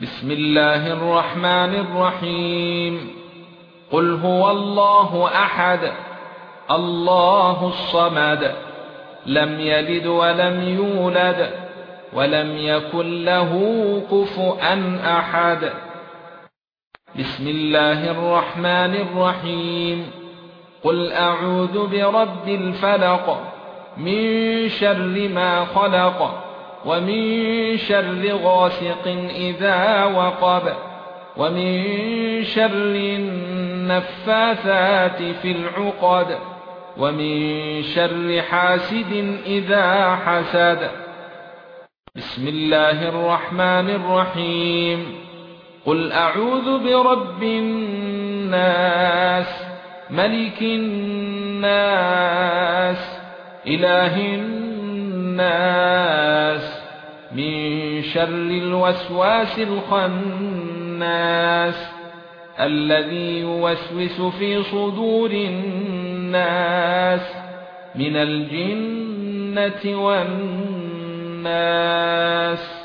بسم الله الرحمن الرحيم. قل هو الله احد الله الصمد لم يلد ولم يولد ولم يكن له كفوا احد. بسم الله الرحمن الرحيم. قل اعوذ برب الفلق من شر ما خلق ومن شر غاسق اذا وقب ومن شر النفاثات في العقد ومن شر حاسد اذا حسد. بسم الله الرحمن الرحيم. قل اعوذ برب الناس ملك الناس اله الناس من شر الوسواس الخناس الذي يوسوس في صدور الناس من الجنة والناس.